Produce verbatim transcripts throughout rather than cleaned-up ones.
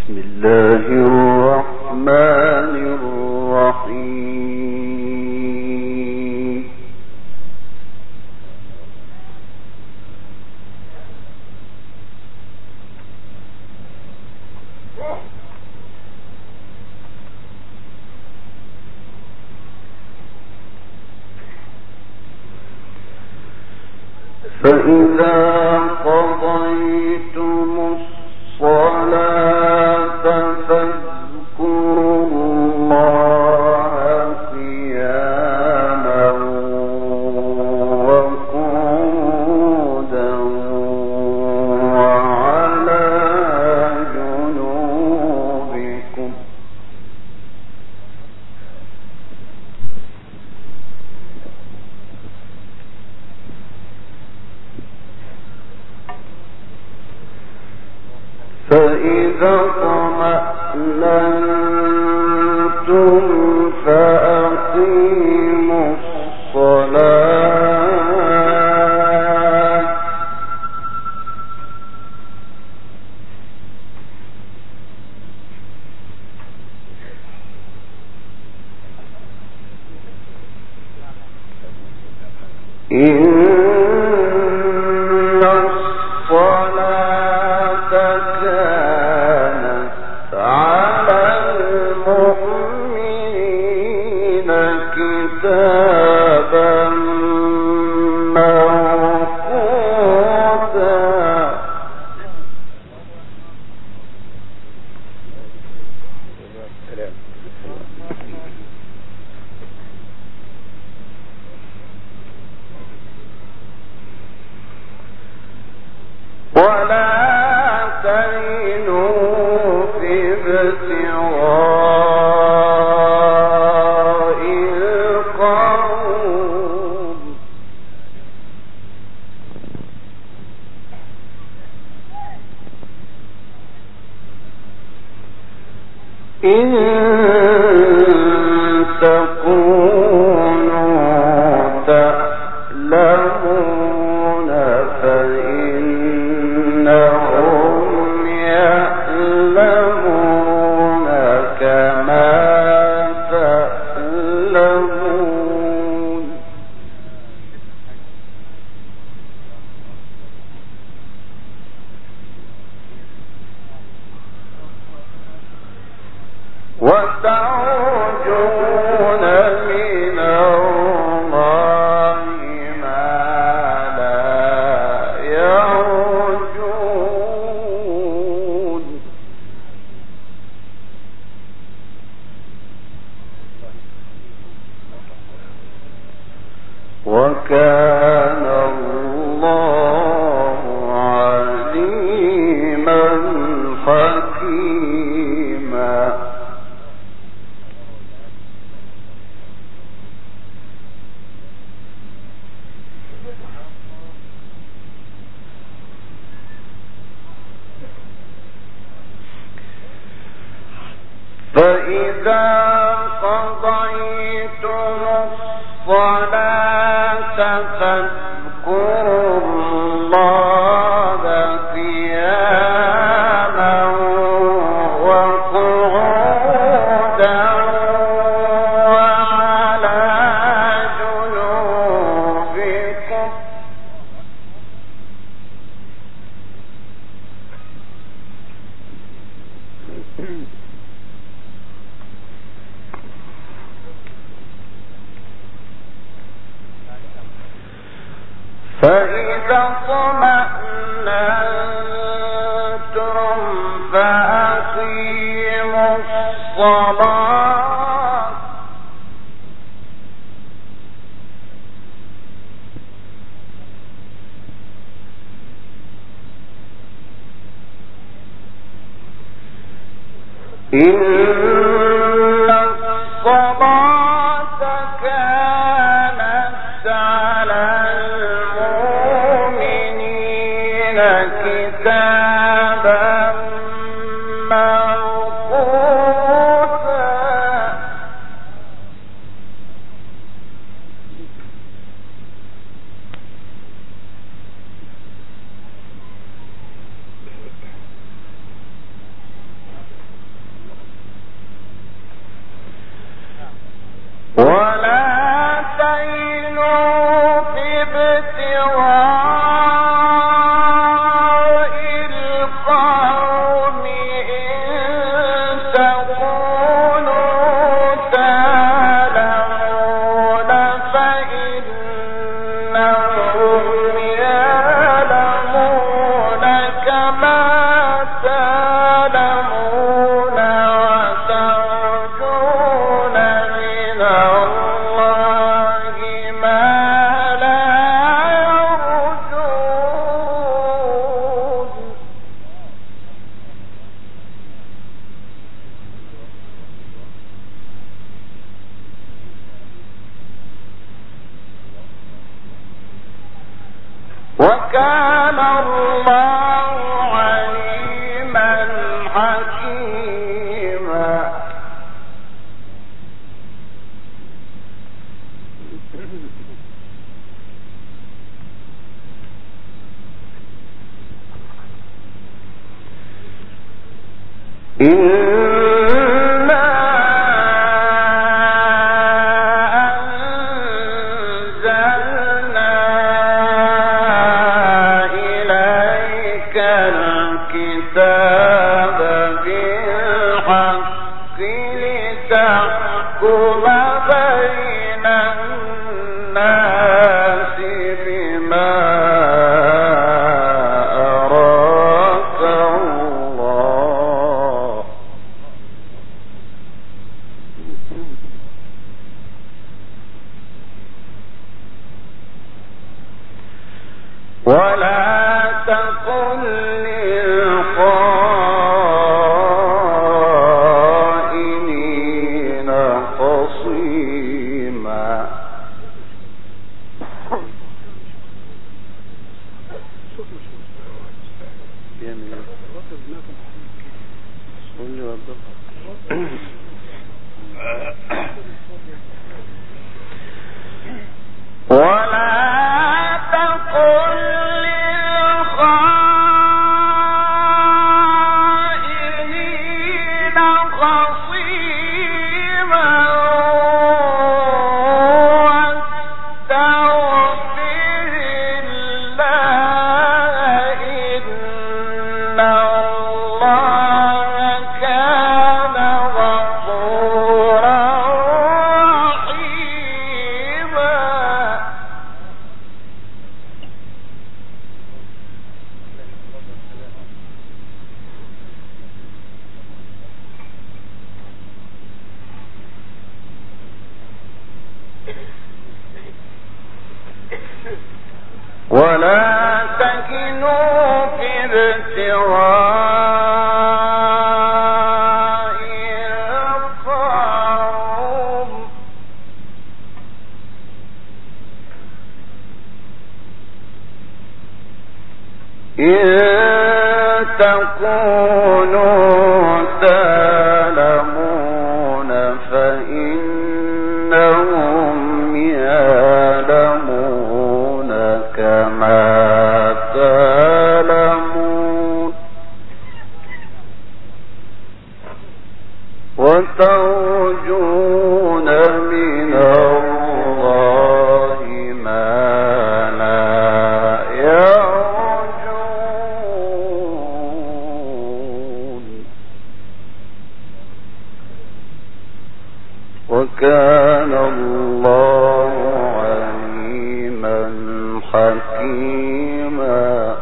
بسم الله الرحمن الرحيم. فإذا قضيتم الصلاة فاذكروا الله قياما وقعودا وعلى جنوبكم. فإذا اطمأننتم فأقيموا الصلاة إن الصلاة كانت على المؤمنين كتابا موقوتا. ولا تهنوا في ابتغاء القوم إن تكونوا تعلمون فإنهم يعلمون كما تعلمون. وترجون من الله ما لا يرجون. وكان الله عليما حكيما. فإذا قضيتم الصلاة فاذكروا الله قياما وقعودا وعلى جنوبكم. فإذا اطمأننتم فأقيموا الصلاة إن الصلاة كانت على المؤمنين كتابا موقوتا. وكان الله عليما حكيما. إنا أنزلنا إليك الكتاب بالحق لتحكم بين الناس بما أراك الله ولا تكن للخائنين خصيما. ولا تقل للخائنين خصيما واستغفر الله إن الله كان غفورا رحيما. ولا تكنوا في ابتغاء القوم إن تكونوا تعلمون فإنهم يعلمون كما تعلمون وترجون من الله ما لا يرجون وكان الله عليما حكيما.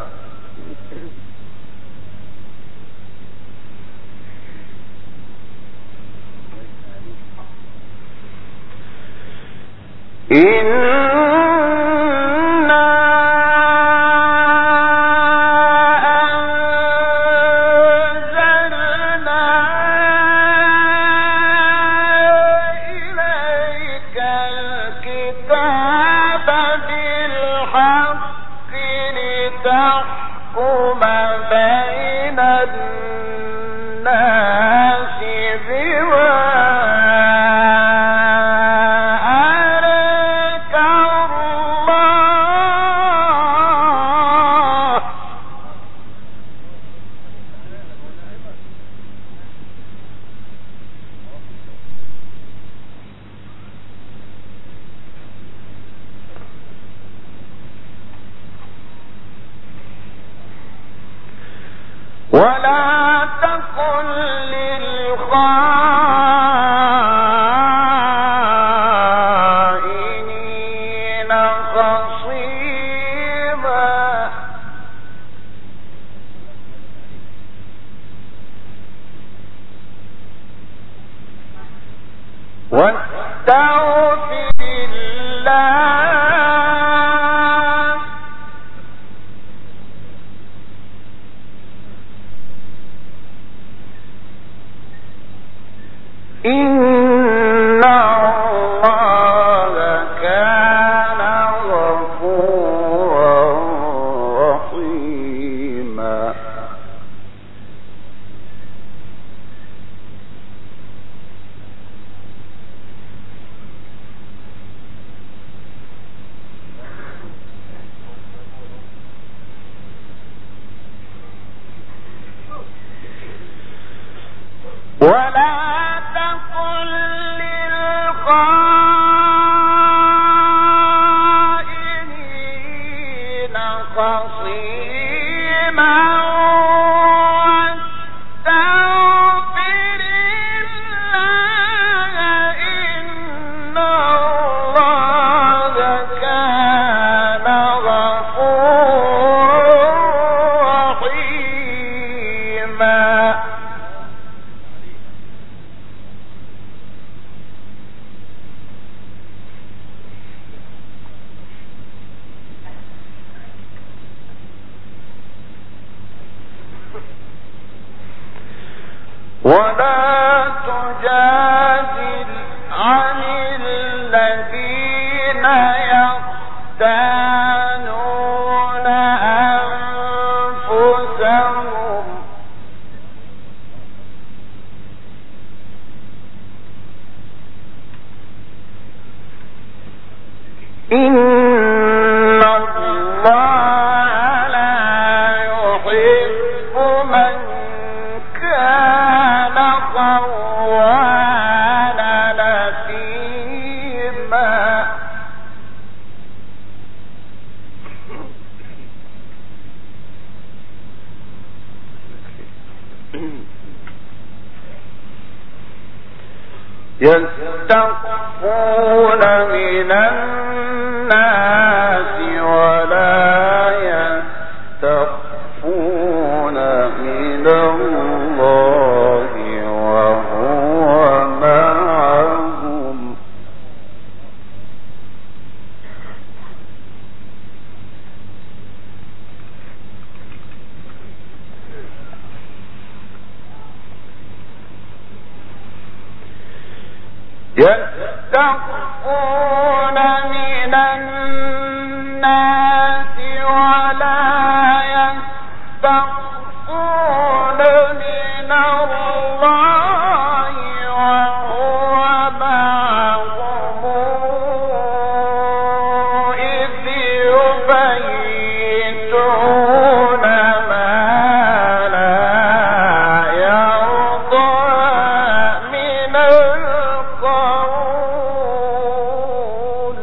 إنا أنزلنا إليك الكتاب بالحق لتحكم بين الناس بما ولا تقل للخائنين خصيما واستغفر الله إن الله كان غفورا ولا تقل للخائنين خصيما واستغفر الله إن الله كان غفورا رحيما. ولا تجادل عن الذين يختانون أنفسهم إن الله لا يحب من كان خوانا نثيما. يستخفون من الناس ولا يستخفون من الله وهو معهم يستخفون من الناس ولا يستخفون من الله وهو معهم إذ يبيتون ما لا يرضى من القول.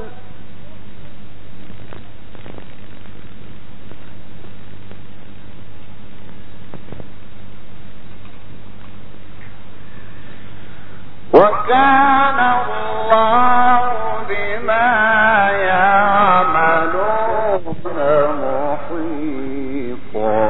وكان الله بما يعملون محيطا.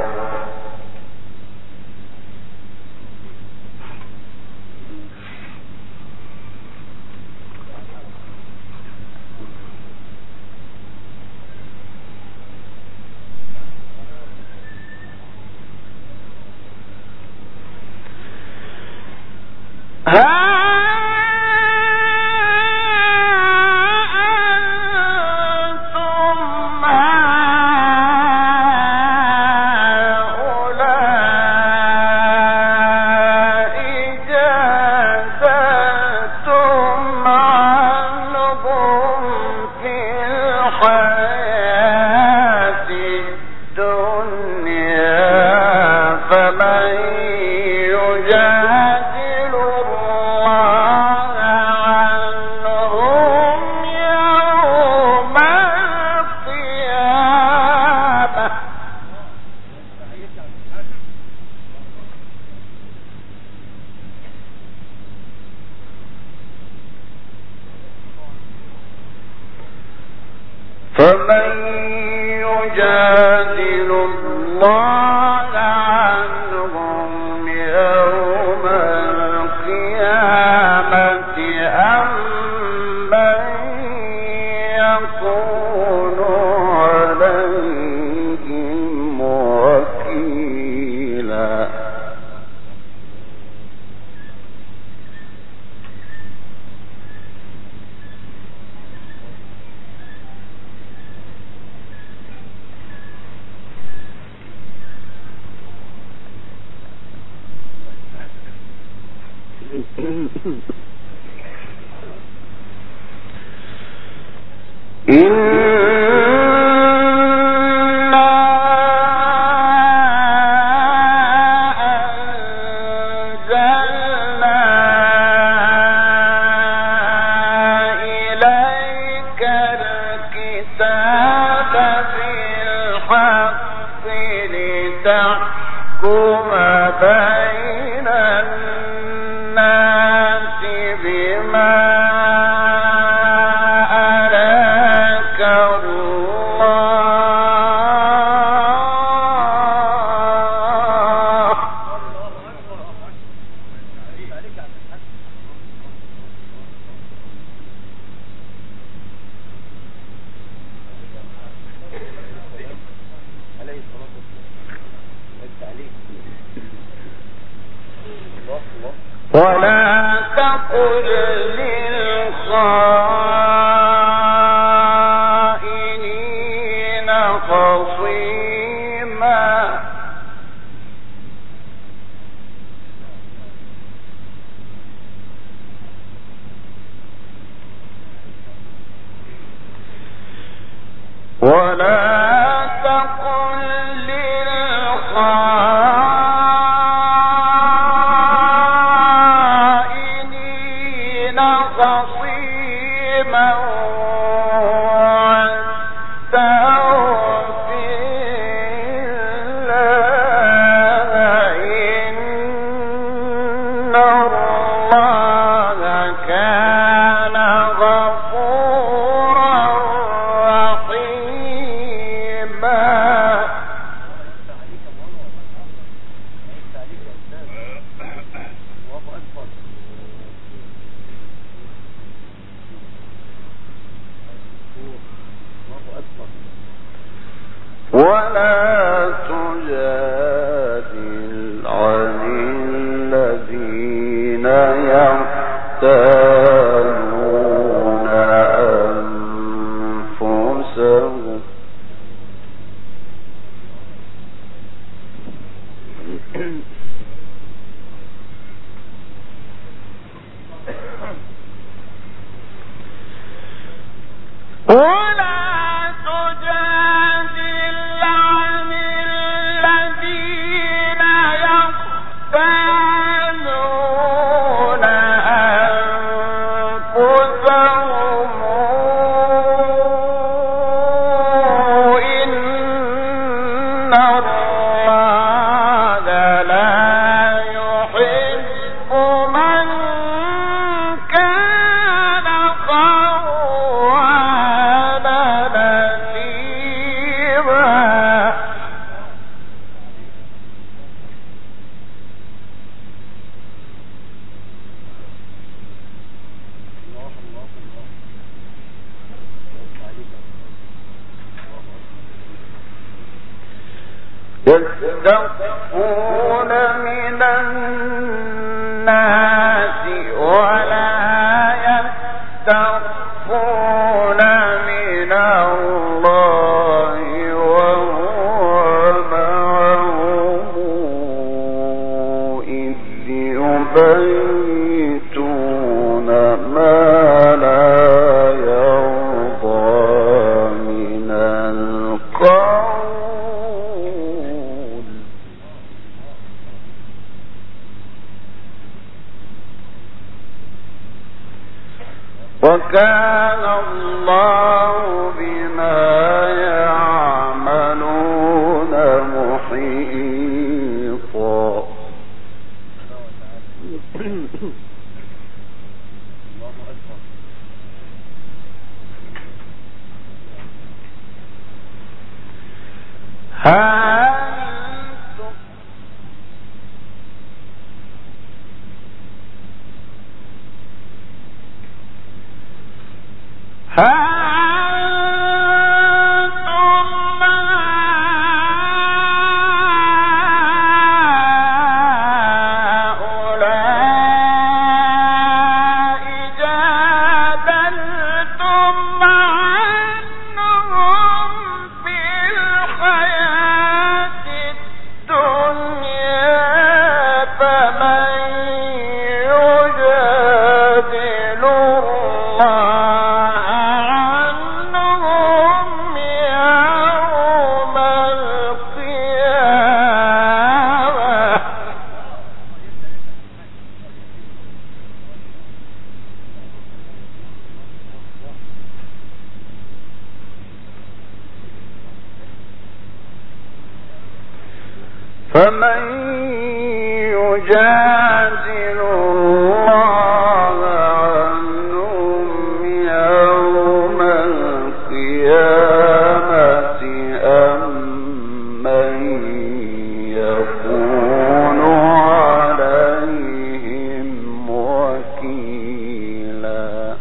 ها أنتم هؤلاء جادلتم عنهم في الحياة الدنيا فمن يجادل الله عنهم يوم القيامة فمن يجادل الله عنهم يوم القيامة أم من يكون عليهم وكيلا. ولا تقل للخائنين خصيما ولا تقل للخائنين خصيما ولا تجادل عن الذين يختانون أنفسهم يستخفون من الناس ولا يستخفون من الله وهو معهم إذ يبيتون ما لا يرضى من القول وكان الله بما يعملون محيطا. ها فمن يجادل الله عنهم يوم القيامة أم من يكون عليهم وكيلا.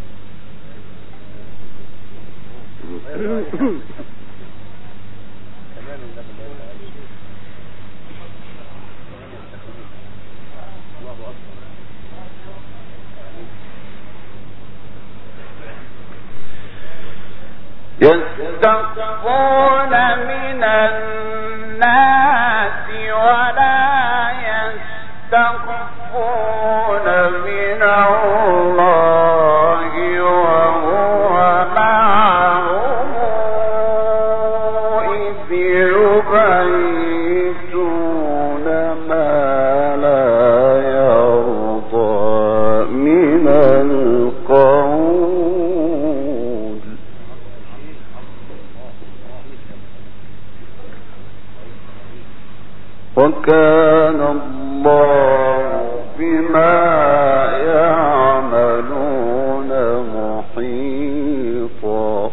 يستخفون من الناس ولا يستخفون من الله وهو معهم إذ يبيتون ما لا يرضى من القول. وكان الله بما يعملون محيطا.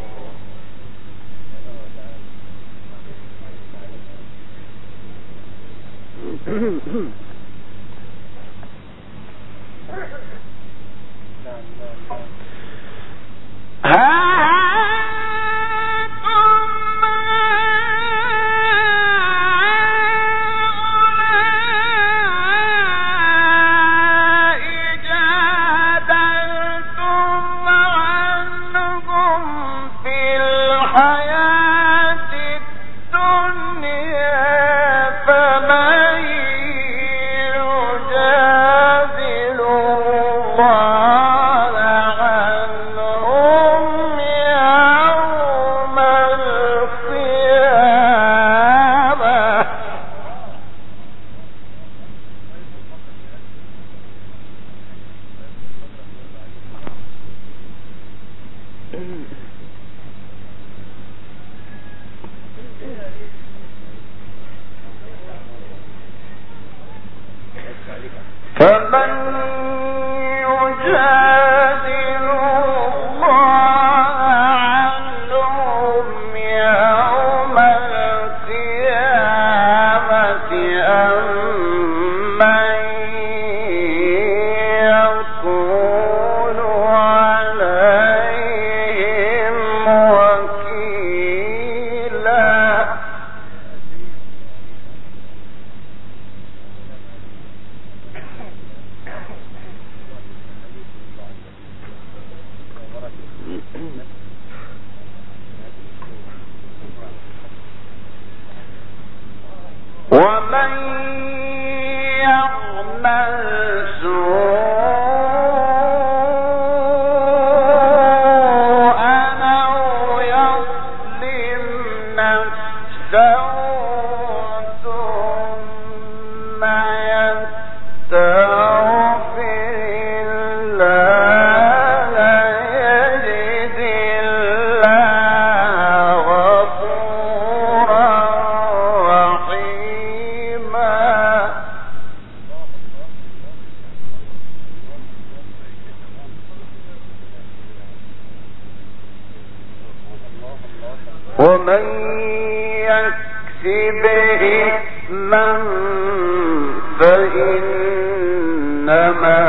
فمن يجادل الله عنهم يوم القيامة أم من يكون عليهم وكيلا. ومن يعمل سوءا أو يظلم نفسه ثم يستغفر الله يجد الله غفورا رحيما. ومن يكسب إثما فإنما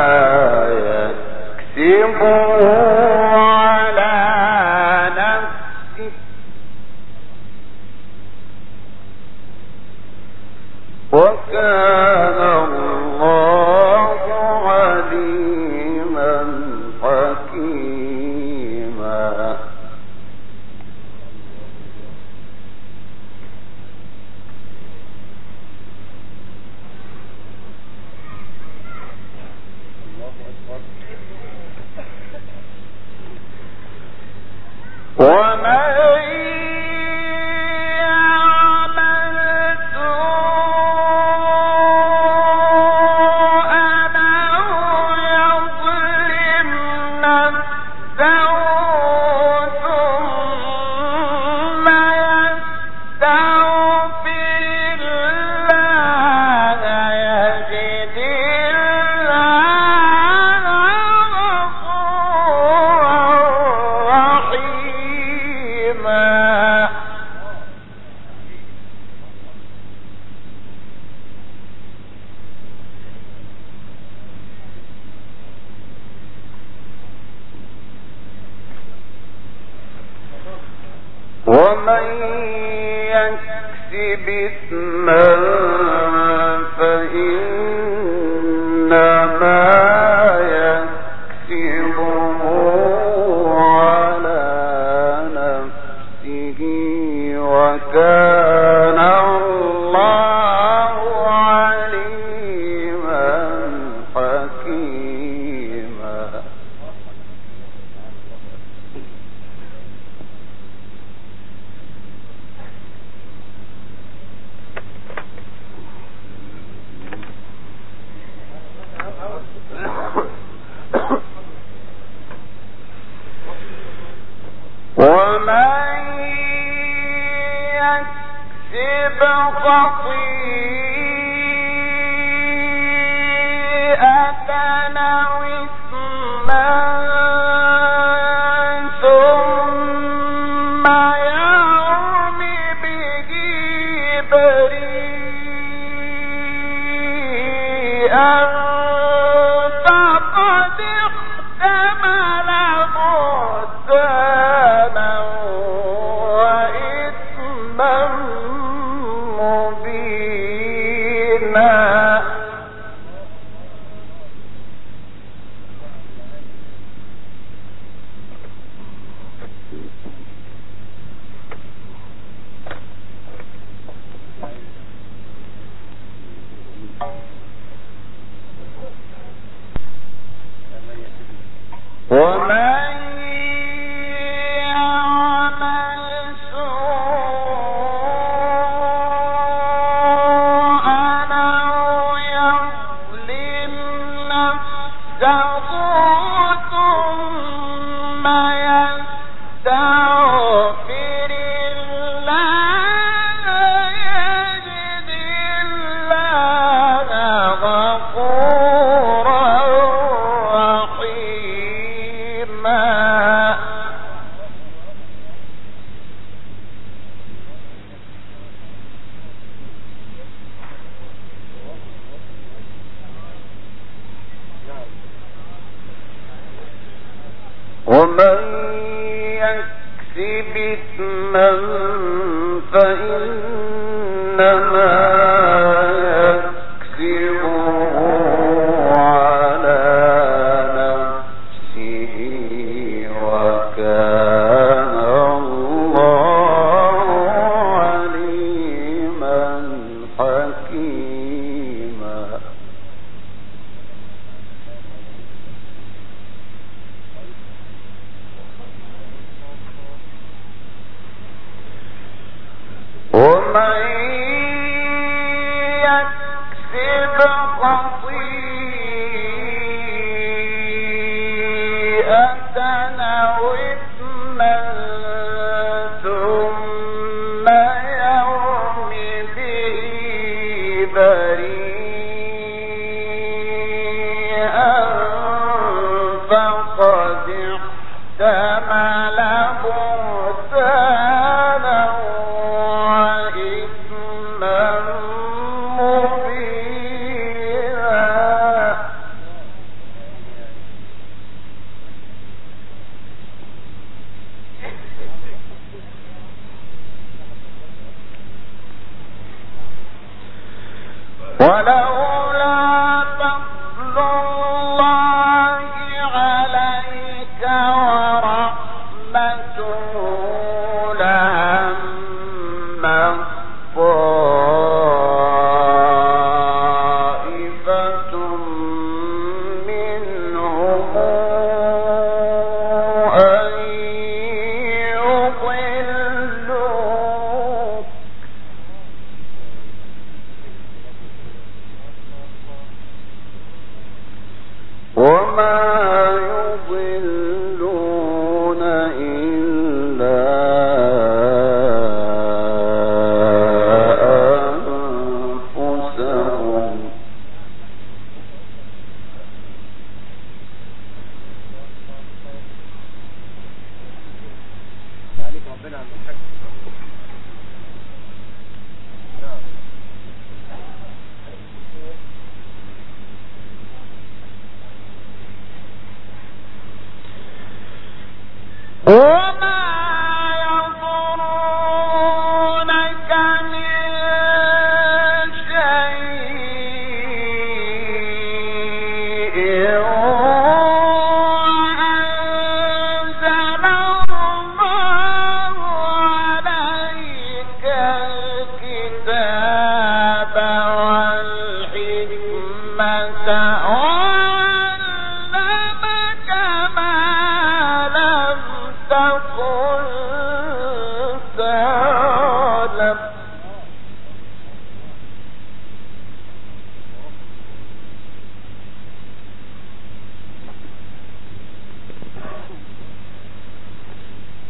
يكسبه على نفسه وكان الله عليما حكيما. ومن يعمل سوءا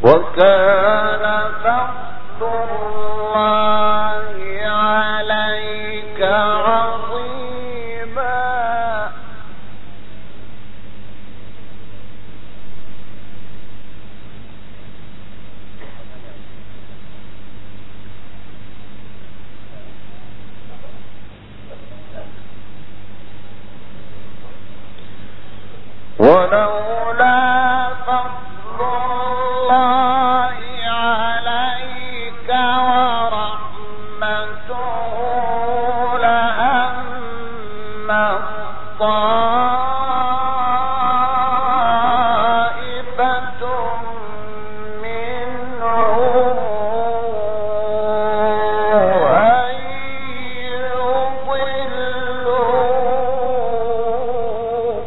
وكان فضل الله عليك عظيما ولولا فضل الله عليك ورحمته لهم طائفة منهم أن يضلوك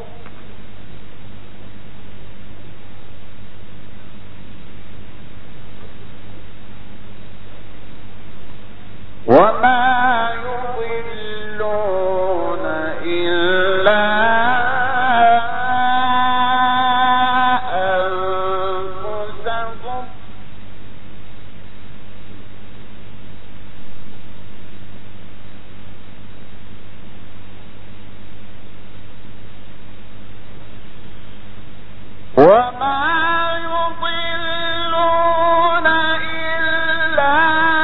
وما يضلون إلا أنفسهم وما يضلون إلا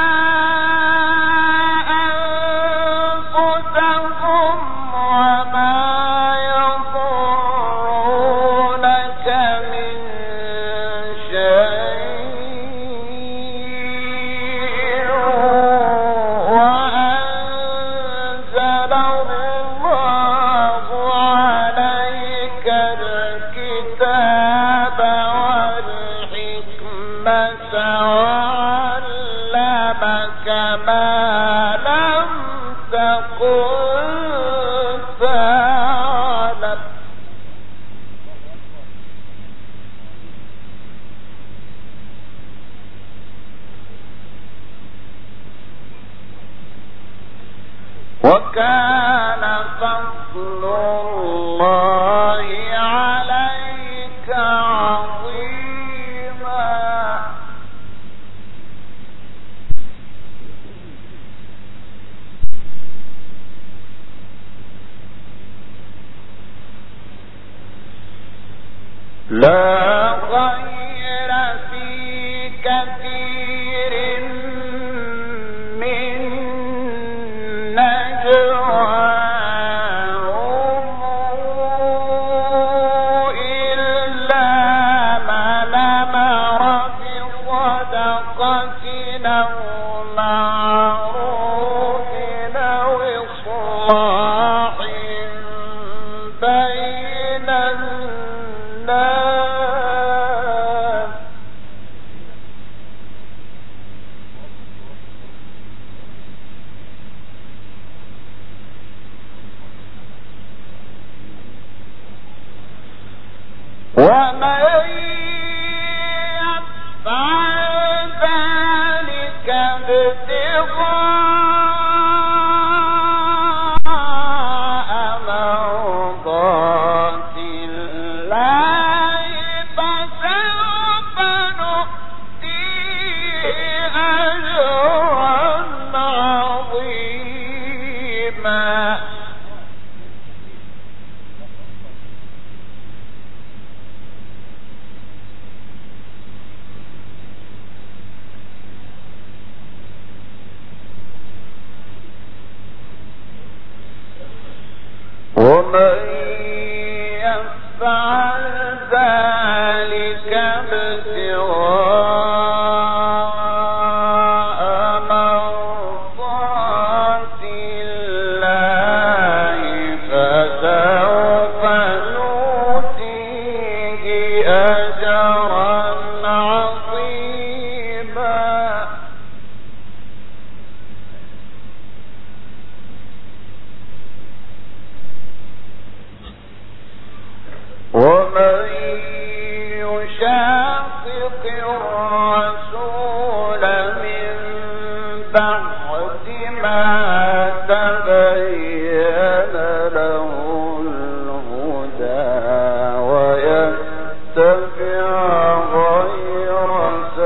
أنفسهم وما يضرونك من شيء وأنزل الله عليك الكتاب والحكمة وعلمك ما لم تكن تعلم وكان فضل الله عليك عظيما لا خير في كثير من نجواهم إلا من أمر بصدقة أو معروف أو إصلاح بين الناس ومن يفعل ذلك ابتغاء مرضات الله فسوف نؤتيه أجرا عظيما ومن يفعل ذلك ابتغاء مرضات الله فسوف نؤتيه أجرا عظيما ومن يشاقق الرسول من بعد ما تبين له الهدى ويتبع غير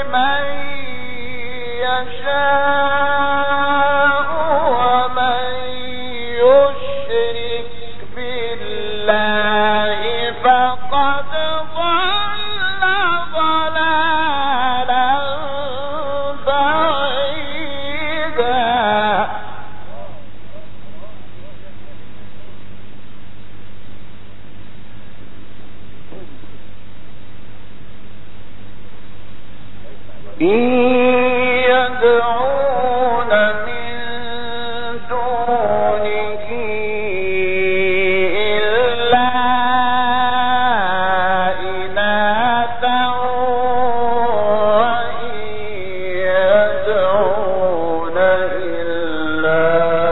من يشاء ومن يشرك بالله فقد ضل ضلالا بعيدا. إن يدعون من دونه إلا إناثا وإن يدعون إلا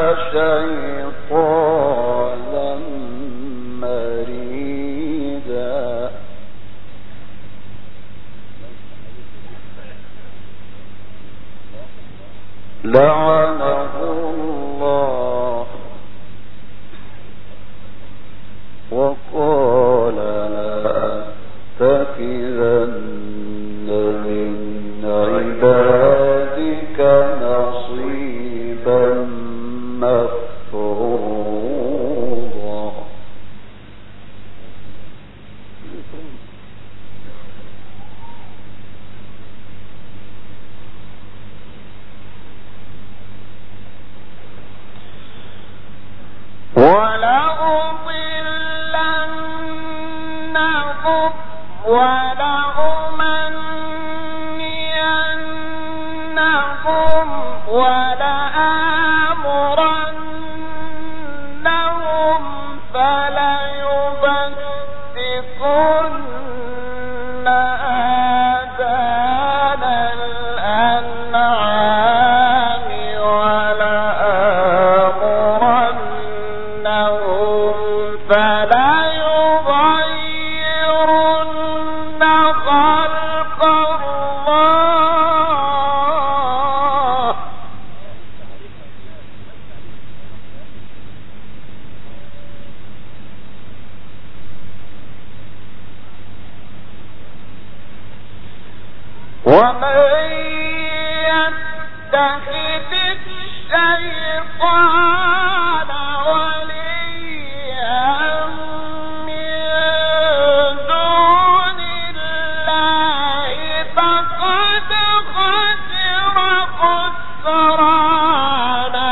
شيطانا مريدا. لعنه الله وقال لأتخذن من عبادك نصيبا مفروضا. ولأضلنهم ولأمنينهم ولآمرنهم فليبتكن آذان الأنعام ولآمرنهم فليغيرن خلق الله. ومن يتخذ الشيطان وليا من دون الله فقد خسر خسرانا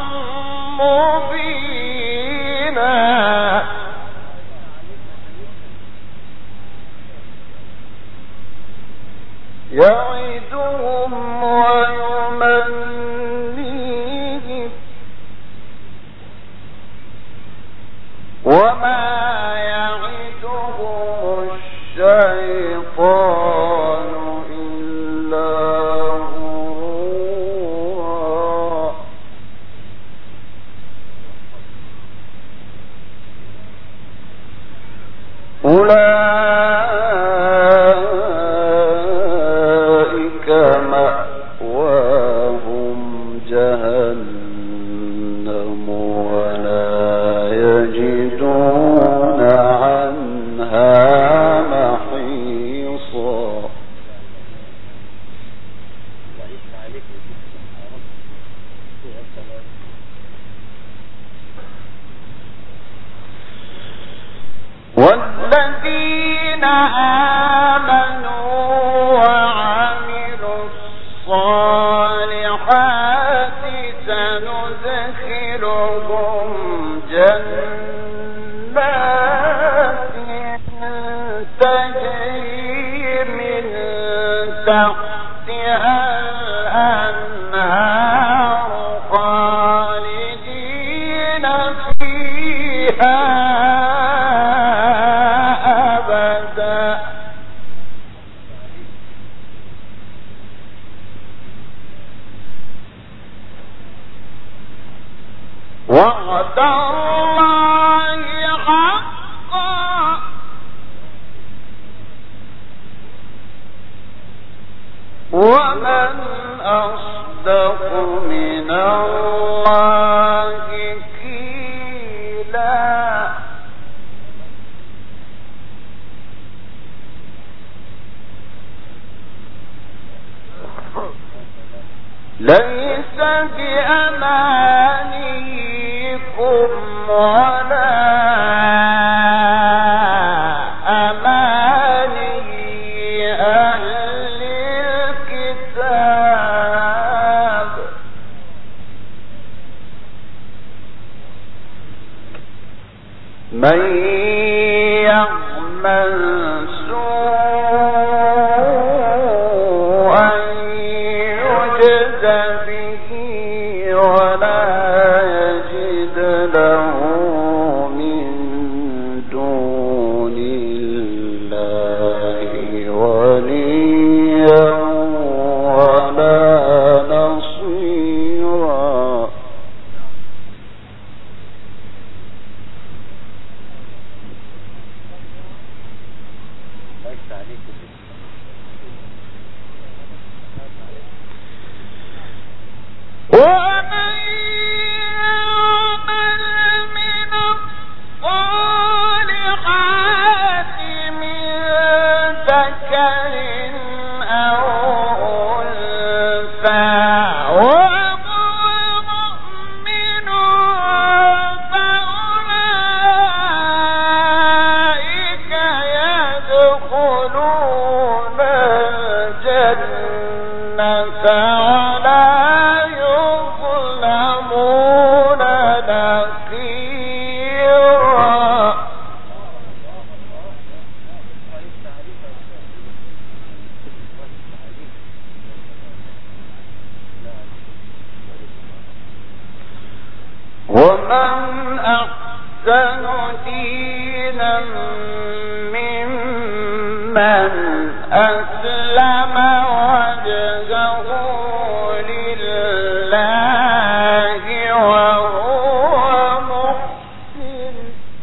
مبينا. يعدهم ويمنيهم وما يعدهم الشيطان إلا غرورا. أولئك مأواهم جهنم ولا يجدون عنها محيصا. والذين آمنوا وعملوا الصالحات سندخلهم جنات تجري من تحتها الأنهار خالدين فيها وعد الله حقا ومن أصدق من الله قيلا. ليس بأمانيكم ولا أماني أهل الكتاب من يعمل سوءا يجز به ولا يجد له من دون الله وليا ولا نصيرا. ومن يعمل من الصالحات من ذكر أو أنثى وهو مؤمن فأولئك يدخلون الجنة ولا يظلمون نقيرا. ومن أحسن دينا ممن أسلم وجهه لله وهو محسن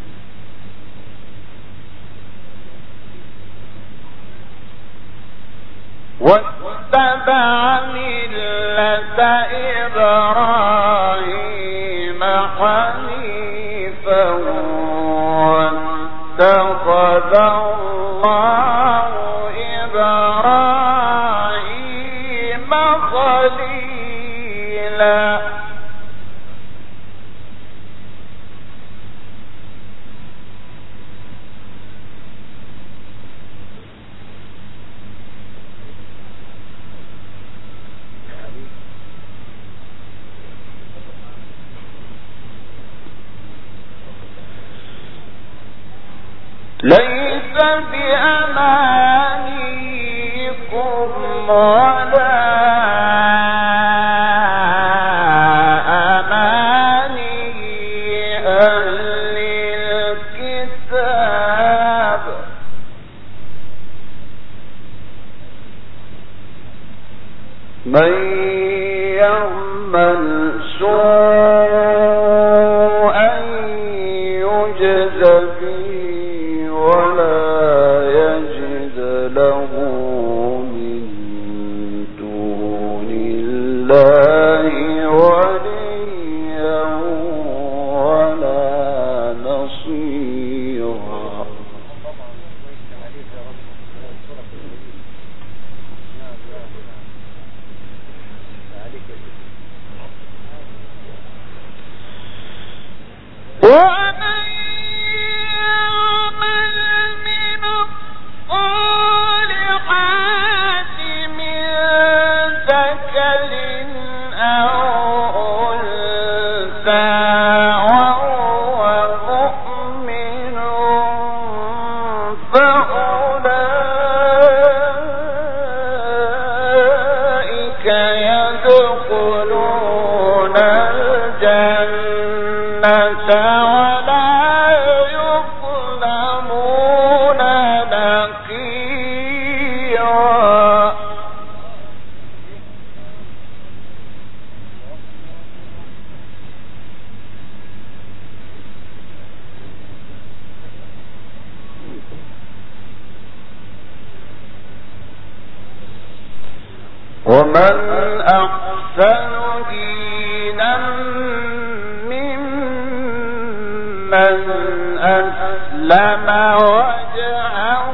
واتبع ملة إبراهيم حنيفا واتخذ الله إبراهيم خليلا. ليس بأمانيكم ولا أماني أهل الكتاب من يعمل سوءا يجز به ولا يجد له من دون الله وليا ولا نصيرا. ومن يعمل من الصالحات من ذكر أو أنثى وهو مؤمن فأولئك يدخلون الجنة ولا يظلمون نقيرا. ومن أحسن دينا ممن أسلم وجهه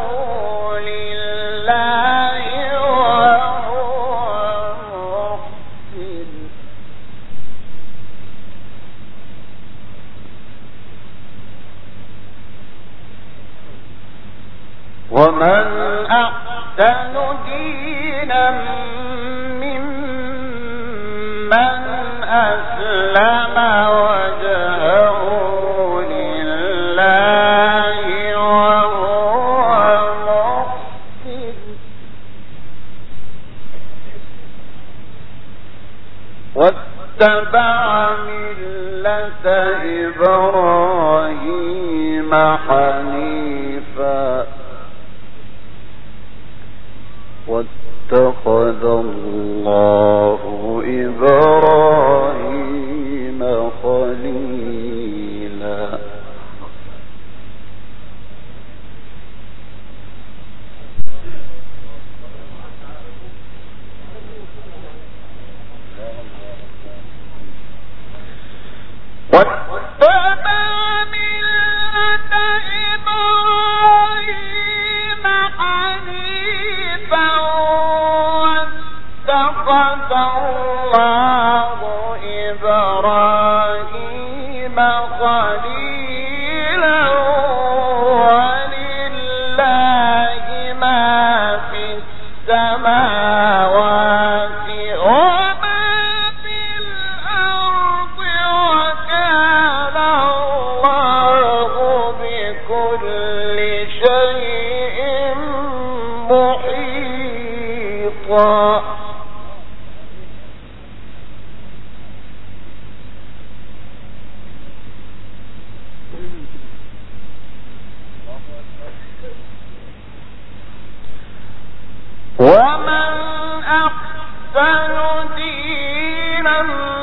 لله وهو محسن دينا ممن أسلم وجهه لله وهو محسن واتبع ملة إبراهيم حنيفا واتخذ الله إبراهيم خليلا واتبع ملة إبراهيم حنيفا واتخذ الله إبراهيم خليلا ولله ما في السماوات وما في الأرض وكان الله بكل شيء محيطا ومن أحسن دينا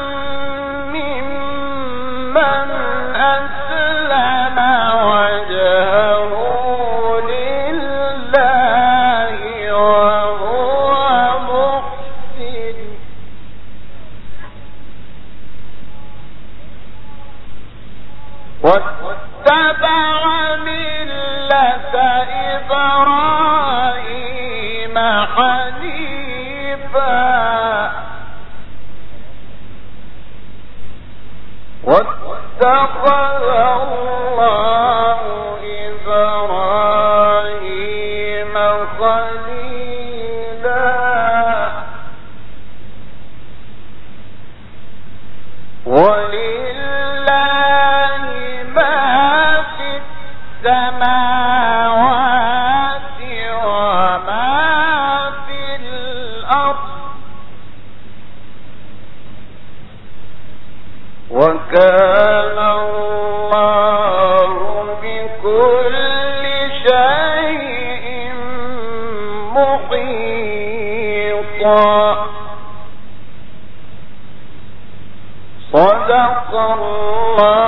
ممن أسلم وجهه لله وهو محسن واتبع ملة إبراهيم حنيفا واتخذ الله إبراهيم خليلا ولله ما في السماوات وما في الأرض وكان الله بكل شيء محيطا صدق الله